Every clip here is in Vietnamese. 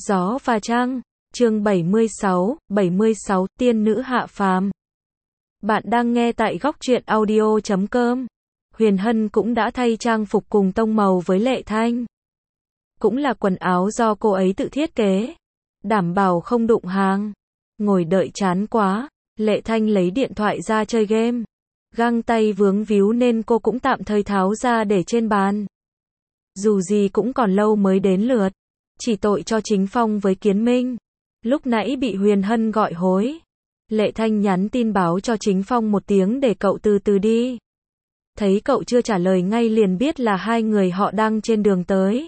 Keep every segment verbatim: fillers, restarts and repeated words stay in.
Gió và Trăng, chương bảy mươi sáu, bảy mươi sáu, tiên nữ hạ phàm. Bạn đang nghe tại góc truyện audio chấm com. Huyền Hân cũng đã thay trang phục cùng tông màu với Lệ Thanh. Cũng là quần áo do cô ấy tự thiết kế. Đảm bảo không đụng hàng. Ngồi đợi chán quá, Lệ Thanh lấy điện thoại ra chơi game. Găng tay vướng víu nên cô cũng tạm thời tháo ra để trên bàn. Dù gì cũng còn lâu mới đến lượt. Chỉ tội cho Chính Phong với Kiến Minh. Lúc nãy bị Huyền Hân gọi hối. Lệ Thanh nhắn tin báo cho Chính Phong một tiếng để cậu từ từ đi. Thấy cậu chưa trả lời ngay liền biết là hai người họ đang trên đường tới.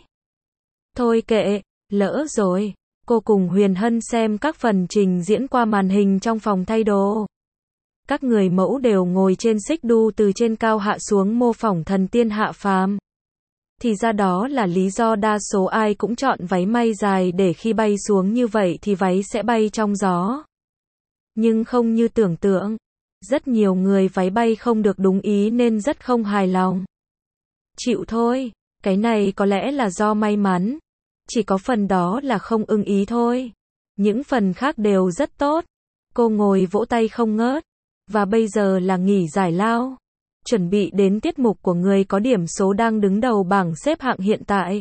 Thôi kệ, lỡ rồi. Cô cùng Huyền Hân xem các phần trình diễn qua màn hình trong phòng thay đồ. Các người mẫu đều ngồi trên xích đu từ trên cao hạ xuống mô phỏng thần tiên hạ phàm. Thì ra đó là lý do đa số ai cũng chọn váy may dài để khi bay xuống như vậy thì váy sẽ bay trong gió. Nhưng không như tưởng tượng. Rất nhiều người váy bay không được đúng ý nên rất không hài lòng. Chịu thôi, cái này có lẽ là do may mắn. Chỉ có phần đó là không ưng ý thôi. Những phần khác đều rất tốt. Cô ngồi vỗ tay không ngớt. Và bây giờ là nghỉ giải lao. Chuẩn bị đến tiết mục của người có điểm số đang đứng đầu bảng xếp hạng hiện tại.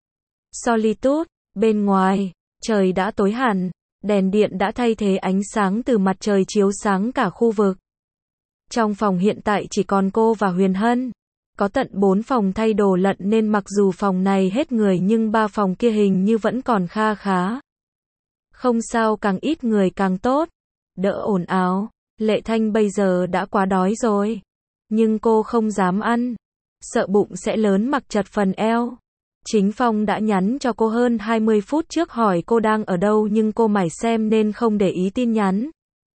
Solitude, bên ngoài, trời đã tối hẳn, đèn điện đã thay thế ánh sáng từ mặt trời chiếu sáng cả khu vực. Trong phòng hiện tại chỉ còn cô và Huyền Hân. Có tận bốn phòng thay đồ lận nên mặc dù phòng này hết người nhưng ba phòng kia hình như vẫn còn kha khá. Không sao, càng ít người càng tốt. Đỡ ồn ào. Lệ Thanh bây giờ đã quá đói rồi. Nhưng cô không dám ăn. Sợ bụng sẽ lớn mặc chật phần eo. Chính Phong đã nhắn cho cô hơn hai mươi phút trước hỏi cô đang ở đâu nhưng cô mải xem nên không để ý tin nhắn.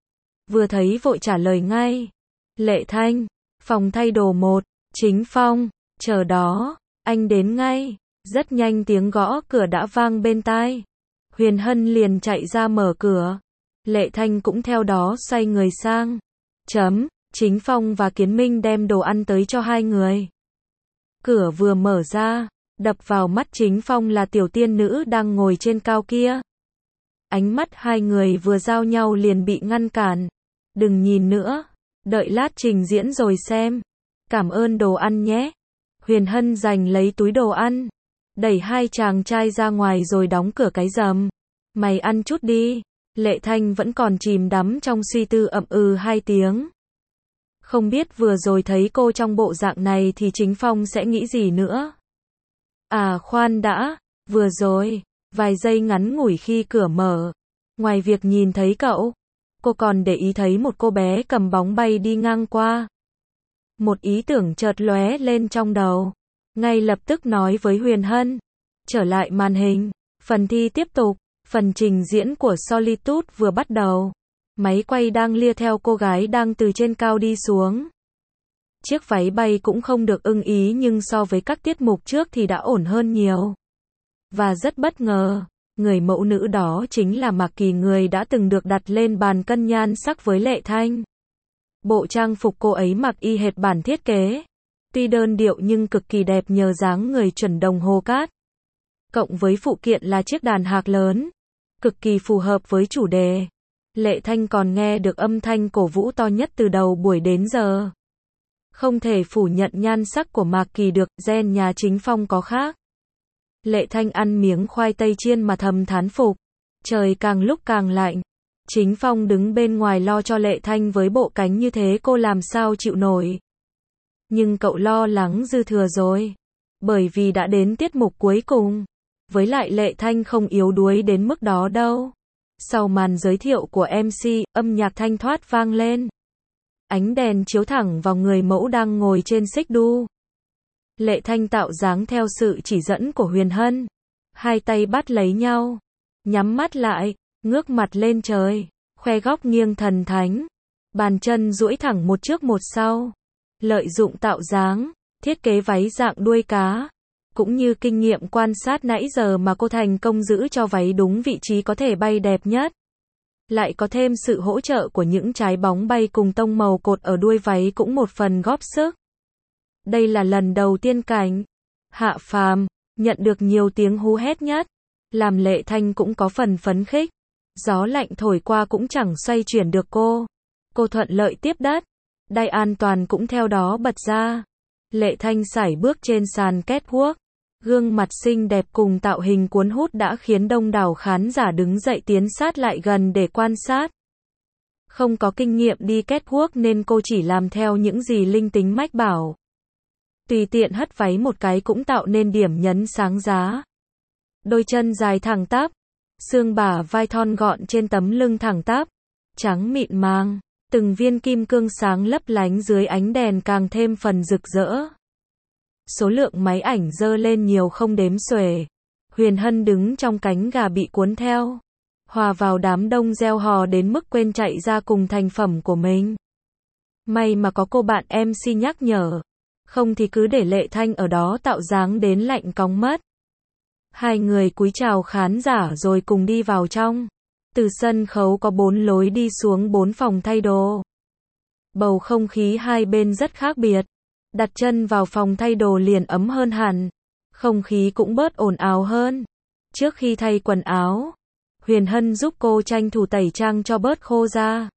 Vừa thấy vội trả lời ngay. Lệ Thanh, phòng thay đồ một, Chính Phong, chờ đó, anh đến ngay. Rất nhanh tiếng gõ cửa đã vang bên tai. Huyền Hân liền chạy ra mở cửa. Lệ Thanh cũng theo đó xoay người sang. Chấm. Chính Phong và Kiến Minh đem đồ ăn tới cho hai người. Cửa vừa mở ra, đập vào mắt Chính Phong là tiểu tiên nữ đang ngồi trên cao kia. Ánh mắt hai người vừa giao nhau liền bị ngăn cản. Đừng nhìn nữa, đợi lát trình diễn rồi xem. Cảm ơn đồ ăn nhé. Huyền Hân giành lấy túi đồ ăn, đẩy hai chàng trai ra ngoài rồi đóng cửa cái rầm. Mày ăn chút đi. Lệ Thanh vẫn còn chìm đắm trong suy tư ậm ừ hai tiếng. Không biết vừa rồi thấy cô trong bộ dạng này thì Chính Phong sẽ nghĩ gì nữa. À khoan đã, vừa rồi, vài giây ngắn ngủi khi cửa mở. Ngoài việc nhìn thấy cậu, cô còn để ý thấy một cô bé cầm bóng bay đi ngang qua. Một ý tưởng chợt lóe lên trong đầu. Ngay lập tức nói với Huyền Hân. Trở lại màn hình, phần thi tiếp tục, phần trình diễn của Solitude vừa bắt đầu. Máy quay đang lia theo cô gái đang từ trên cao đi xuống. Chiếc váy bay cũng không được ưng ý nhưng so với các tiết mục trước thì đã ổn hơn nhiều. Và rất bất ngờ, người mẫu nữ đó chính là Mạc Kỳ, người đã từng được đặt lên bàn cân nhan sắc với Lệ Thanh. Bộ trang phục cô ấy mặc y hệt bản thiết kế. Tuy đơn điệu nhưng cực kỳ đẹp nhờ dáng người chuẩn đồng hồ cát. Cộng với phụ kiện là chiếc đàn hạc lớn. Cực kỳ phù hợp với chủ đề. Lệ Thanh còn nghe được âm thanh cổ vũ to nhất từ đầu buổi đến giờ. Không thể phủ nhận nhan sắc của Mạc Kỳ được, gen nhà Chính Phong có khác. Lệ Thanh ăn miếng khoai tây chiên mà thầm thán phục. Trời càng lúc càng lạnh. Chính Phong đứng bên ngoài lo cho Lệ Thanh với bộ cánh như thế cô làm sao chịu nổi. Nhưng cậu lo lắng dư thừa rồi. Bởi vì đã đến tiết mục cuối cùng. Với lại Lệ Thanh không yếu đuối đến mức đó đâu. Sau màn giới thiệu của em xê, âm nhạc thanh thoát vang lên. Ánh đèn chiếu thẳng vào người mẫu đang ngồi trên xích đu. Lệ Thanh tạo dáng theo sự chỉ dẫn của Huyền Hân. Hai tay bắt lấy nhau. Nhắm mắt lại, ngước mặt lên trời. Khoe góc nghiêng thần thánh. Bàn chân duỗi thẳng một trước một sau. Lợi dụng tạo dáng, thiết kế váy dạng đuôi cá. Cũng như kinh nghiệm quan sát nãy giờ mà cô thành công giữ cho váy đúng vị trí có thể bay đẹp nhất. Lại có thêm sự hỗ trợ của những trái bóng bay cùng tông màu cột ở đuôi váy cũng một phần góp sức. Đây là lần đầu tiên cảnh hạ phàm nhận được nhiều tiếng hú hét nhất. làm Lệ Thanh cũng có phần phấn khích. Gió lạnh thổi qua cũng chẳng xoay chuyển được cô. Cô thuận lợi tiếp đất. Đai an toàn cũng theo đó bật ra. Lệ Thanh sải bước trên sàn catwalk. Gương mặt xinh đẹp cùng tạo hình cuốn hút đã khiến đông đảo khán giả đứng dậy tiến sát lại gần để quan sát. Không có kinh nghiệm đi catwalk nên cô chỉ làm theo những gì linh tính mách bảo. Tùy tiện hất váy một cái cũng tạo nên điểm nhấn sáng giá. Đôi chân dài thẳng tắp, xương bả vai thon gọn trên tấm lưng thẳng tắp, trắng mịn màng, từng viên kim cương sáng lấp lánh dưới ánh đèn càng thêm phần rực rỡ. Số lượng máy ảnh dơ lên nhiều không đếm xuể. Huyền Hân đứng trong cánh gà bị cuốn theo, hòa vào đám đông reo hò đến mức quên chạy ra cùng thành phẩm của mình. May mà có cô bạn em xê nhắc nhở, không thì cứ để Lệ Thanh ở đó tạo dáng đến lạnh cóng mất. Hai người cúi chào khán giả rồi cùng đi vào trong. Từ sân khấu có bốn lối đi xuống bốn phòng thay đồ. Bầu không khí hai bên rất khác biệt. Đặt chân vào phòng thay đồ liền ấm hơn hẳn. Không khí cũng bớt ồn ào hơn. Trước khi thay quần áo, Huyền Hân giúp cô tranh thủ tẩy trang cho bớt khô ra.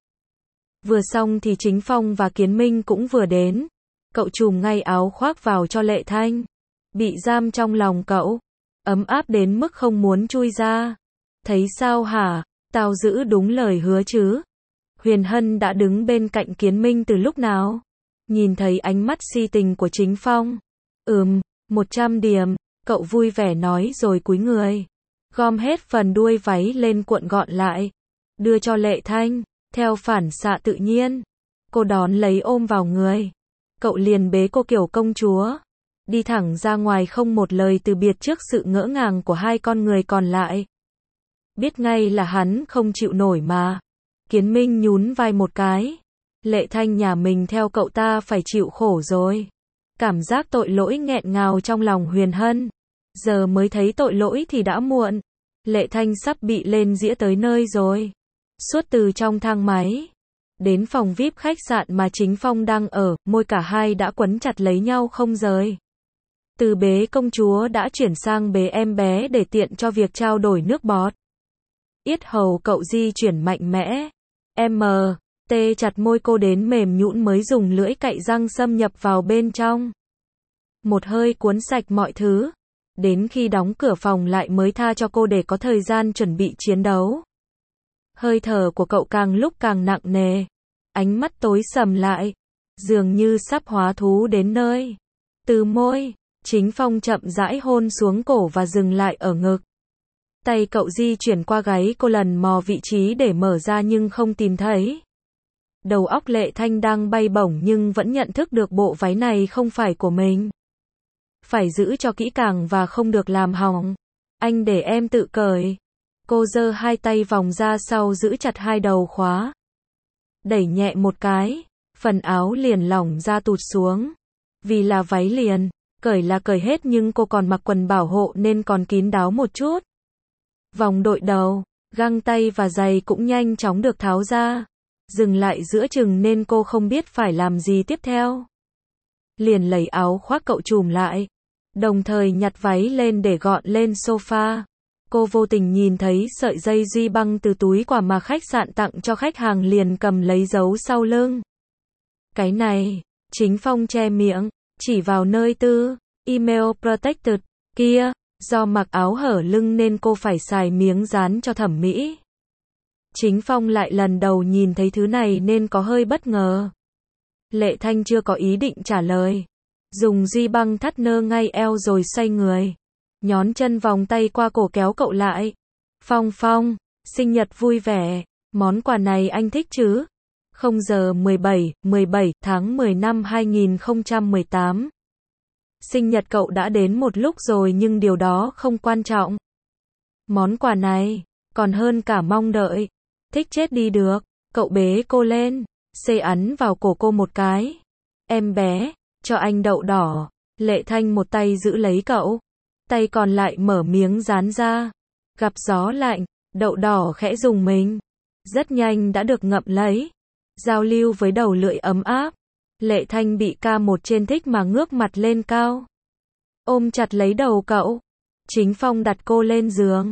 Vừa xong thì Chính Phong và Kiến Minh cũng vừa đến. Cậu chùm ngay áo khoác vào cho Lệ Thanh. Bị giam trong lòng cậu. Ấm áp đến mức không muốn chui ra. Thấy sao hả? Tao giữ đúng lời hứa chứ? Huyền Hân đã đứng bên cạnh Kiến Minh từ lúc nào? Nhìn thấy ánh mắt si tình của Chính Phong. Ừm, một trăm điểm. Cậu vui vẻ nói rồi cúi người. Gom hết phần đuôi váy lên cuộn gọn lại. Đưa cho Lệ Thanh. Theo phản xạ tự nhiên. Cô đón lấy ôm vào người. Cậu liền bế cô kiểu công chúa. Đi thẳng ra ngoài không một lời từ biệt trước sự ngỡ ngàng của hai con người còn lại. Biết ngay là hắn không chịu nổi mà. Kiến Minh nhún vai một cái. Lệ Thanh nhà mình theo cậu ta phải chịu khổ rồi. Cảm giác tội lỗi nghẹn ngào trong lòng Huyền Hân. Giờ mới thấy tội lỗi thì đã muộn. Lệ Thanh sắp bị lên dĩa tới nơi rồi. Suốt từ trong thang máy đến phòng vi ai pi khách sạn mà Chính Phong đang ở, môi cả hai đã quấn chặt lấy nhau không rời. Từ bế công chúa đã chuyển sang bế em bé để tiện cho việc trao đổi nước bọt. Yết hầu cậu di chuyển mạnh mẽ. M, T chặt môi cô đến mềm nhũn mới dùng lưỡi cạy răng xâm nhập vào bên trong. Một hơi cuốn sạch mọi thứ. Đến khi đóng cửa phòng lại mới tha cho cô để có thời gian chuẩn bị chiến đấu. Hơi thở của cậu càng lúc càng nặng nề. Ánh mắt tối sầm lại. Dường như sắp hóa thú đến nơi. Từ môi, Chính Phong chậm rãi hôn xuống cổ và dừng lại ở ngực. Tay cậu di chuyển qua gáy cô lần mò vị trí để mở ra nhưng không tìm thấy. Đầu óc Lệ Thanh đang bay bổng nhưng vẫn nhận thức được bộ váy này không phải của mình. Phải giữ cho kỹ càng và không được làm hỏng. Anh để em tự cởi. Cô giơ hai tay vòng ra sau giữ chặt hai đầu khóa. Đẩy nhẹ một cái, phần áo liền lỏng ra tụt xuống. Vì là váy liền, cởi là cởi hết nhưng cô còn mặc quần bảo hộ nên còn kín đáo một chút. Vòng đội đầu, găng tay và giày cũng nhanh chóng được tháo ra. Dừng lại giữa chừng nên cô không biết phải làm gì tiếp theo. Liền lấy áo khoác cậu trùm lại. Đồng thời nhặt váy lên để gọn lên sofa. Cô vô tình nhìn thấy sợi dây duy băng từ túi quà mà khách sạn tặng cho khách hàng liền cầm lấy giấu sau lưng. Cái này, Chính Phong che miệng, chỉ vào nơi tư, email protected, kia, do mặc áo hở lưng nên cô phải xài miếng dán cho thẩm mỹ. Chính Phong lại lần đầu nhìn thấy thứ này nên có hơi bất ngờ. Lệ Thanh chưa có ý định trả lời. Dùng duy băng thắt nơ ngay eo rồi xoay người. Nhón chân vòng tay qua cổ kéo cậu lại. Phong Phong, sinh nhật vui vẻ, món quà này anh thích chứ? không giờ mười bảy, mười bảy tháng mười năm hai nghìn không trăm mười tám. Sinh nhật cậu đã đến một lúc rồi nhưng điều đó không quan trọng. Món quà này, còn hơn cả mong đợi. Thích chết đi được, cậu bế cô lên, xê ấn vào cổ cô một cái. Em bé, cho anh đậu đỏ. Lệ Thanh một tay giữ lấy cậu, tay còn lại mở miếng dán ra. Gặp gió lạnh, đậu đỏ khẽ rùng mình. Rất nhanh đã được ngậm lấy. Giao lưu với đầu lưỡi ấm áp. Lệ Thanh bị ca một trên thích mà ngước mặt lên cao. Ôm chặt lấy đầu cậu. Chính Phong đặt cô lên giường.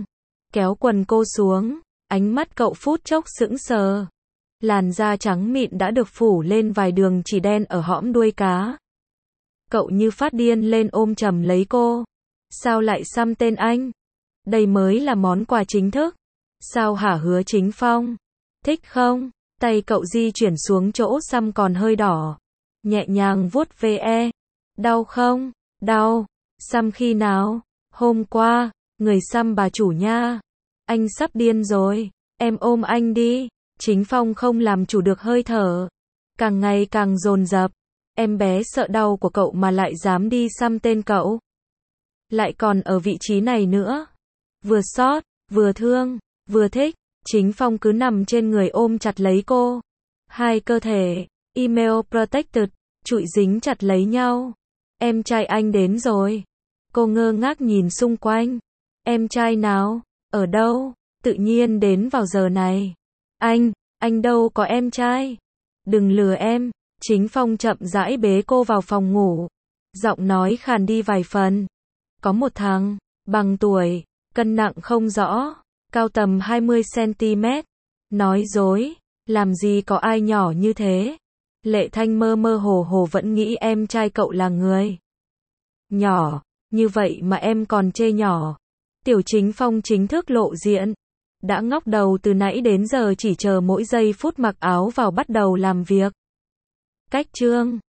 kéo quần cô xuống, ánh mắt cậu phút chốc sững sờ. Làn da trắng mịn đã được phủ lên vài đường chỉ đen ở hõm đuôi cá. Cậu như phát điên lên ôm chầm lấy cô. Sao lại xăm tên anh? Đây mới là món quà chính thức. Sao hả Hứa Chính Phong? Thích không? Tay cậu di chuyển xuống chỗ xăm còn hơi đỏ. Nhẹ nhàng vuốt ve. Đau không? Đau. Xăm khi nào? Hôm qua. Người xăm bà chủ nha. Anh sắp điên rồi. Em ôm anh đi. Chính Phong không làm chủ được hơi thở. Càng ngày càng dồn dập. Em bé sợ đau của cậu mà lại dám đi xăm tên cậu. Lại còn ở vị trí này nữa. Vừa xót, vừa thương, vừa thích. Chính Phong cứ nằm trên người ôm chặt lấy cô. Hai cơ thể, email protected, trụi dính chặt lấy nhau. Em trai anh đến rồi. Cô ngơ ngác nhìn xung quanh. Em trai nào? Ở đâu? Tự nhiên đến vào giờ này. Anh, anh đâu có em trai. Đừng lừa em. Chính Phong chậm rãi bế cô vào phòng ngủ. Giọng nói khàn đi vài phần. Có một thằng, bằng tuổi, cân nặng không rõ, cao tầm hai mươi xăng ti mét. Nói dối, làm gì có ai nhỏ như thế. Lệ Thanh mơ mơ hồ hồ vẫn nghĩ em trai cậu là người nhỏ, như vậy mà em còn chê nhỏ. Tiểu Chính Phong chính thức lộ diện. Đã ngóc đầu từ nãy đến giờ chỉ chờ mỗi giây phút mặc áo vào bắt đầu làm việc. Cách chương